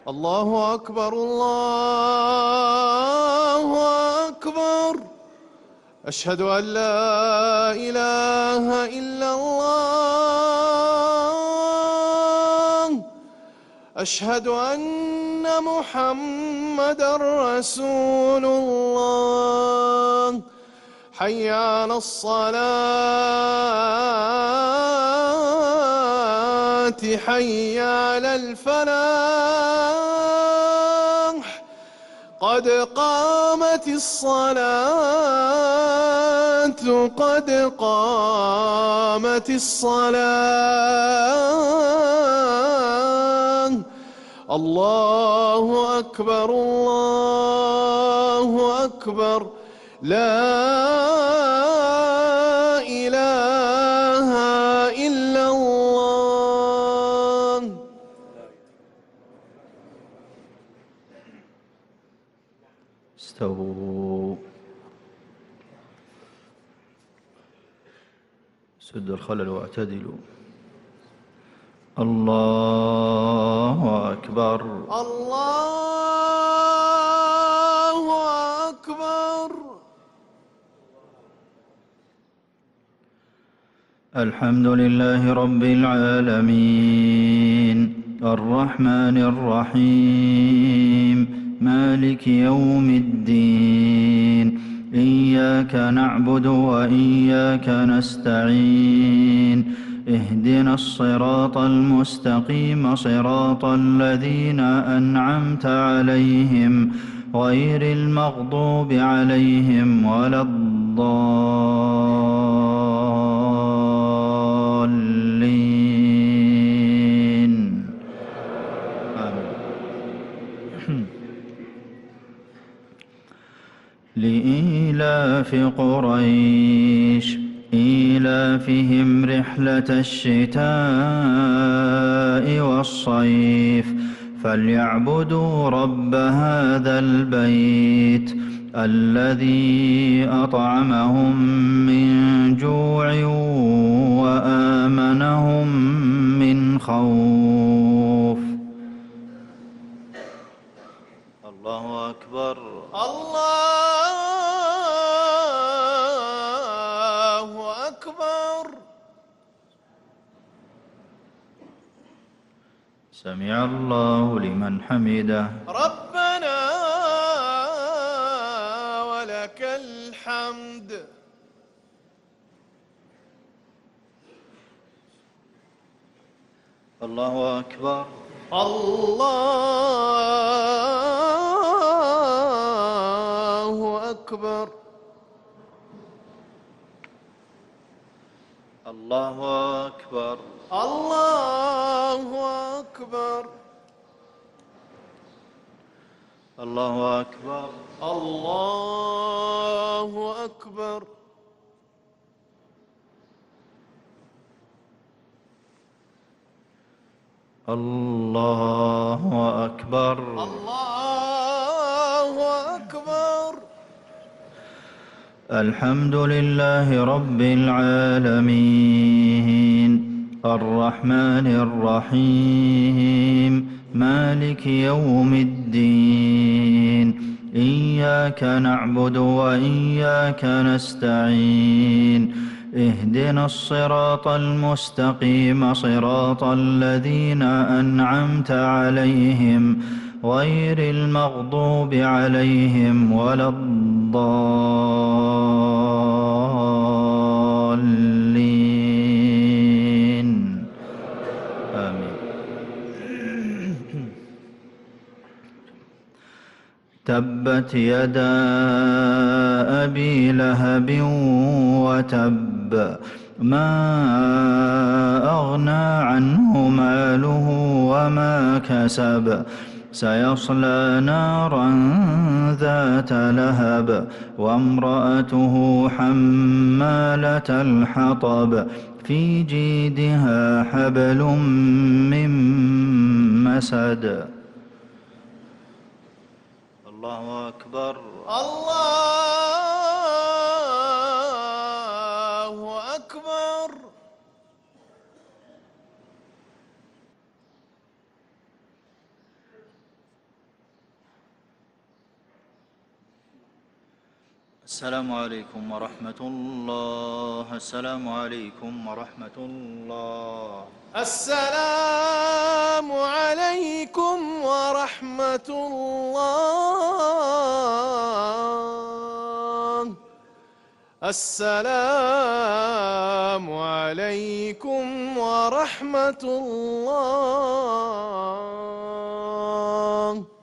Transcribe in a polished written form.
الله أكبر الله أكبر. أشهد أن لا إله إلا الله. أشهد أن محمدًا رسول الله. حي على الصلاة حي على الفلاح. قد قامت الصلاة قد قامت الصلاة. الله أكبر الله أكبر. لا إله إلا الله. استووا. سدوا الخلل واعتدلوا. الله أكبر الله أكبر. الحمد لله رب العالمين الرحمن الرحيم مالك يوم الدين إياك نعبد وإياك نستعين اهدنا الصراط المستقيم صراط الذين أنعمت عليهم غير المغضوب عليهم ولا الضالين آمين. لإيلاف قريش إيلافهم رحلة الشتاء والصيف فليعبدوا رب هذا البيت الذي أطعمهم من جوع وآمنهم من خوف. الله أكبر الله أكبر. سمع الله لمن حمده. ربنا ولك الحمد. الله أكبر الله أكبر. الله أكبر الله أكبر. الله أكبر الله أكبر. الله أكبر الله أكبر. الحمد لله رب العالمين الرحمن الرحيم مالك يوم الدين إياك نعبد وإياك نستعين اهدنا الصراط المستقيم صراط الذين أنعمت عليهم غير المغضوب عليهم ولا الضالين آمين. تبت يدا أبي لهب وتب ما أغنى عنه ماله وما كسب سيصلى نارا ذات لهب وامرأته حمالة الحطب في جيدها حبل من مسد. الله أكبر الله أكبر. السلام عليكم ورحمة الله. السلام عليكم ورحمة الله. السلام عليكم ورحمة الله. السلام عليكم ورحمة الله.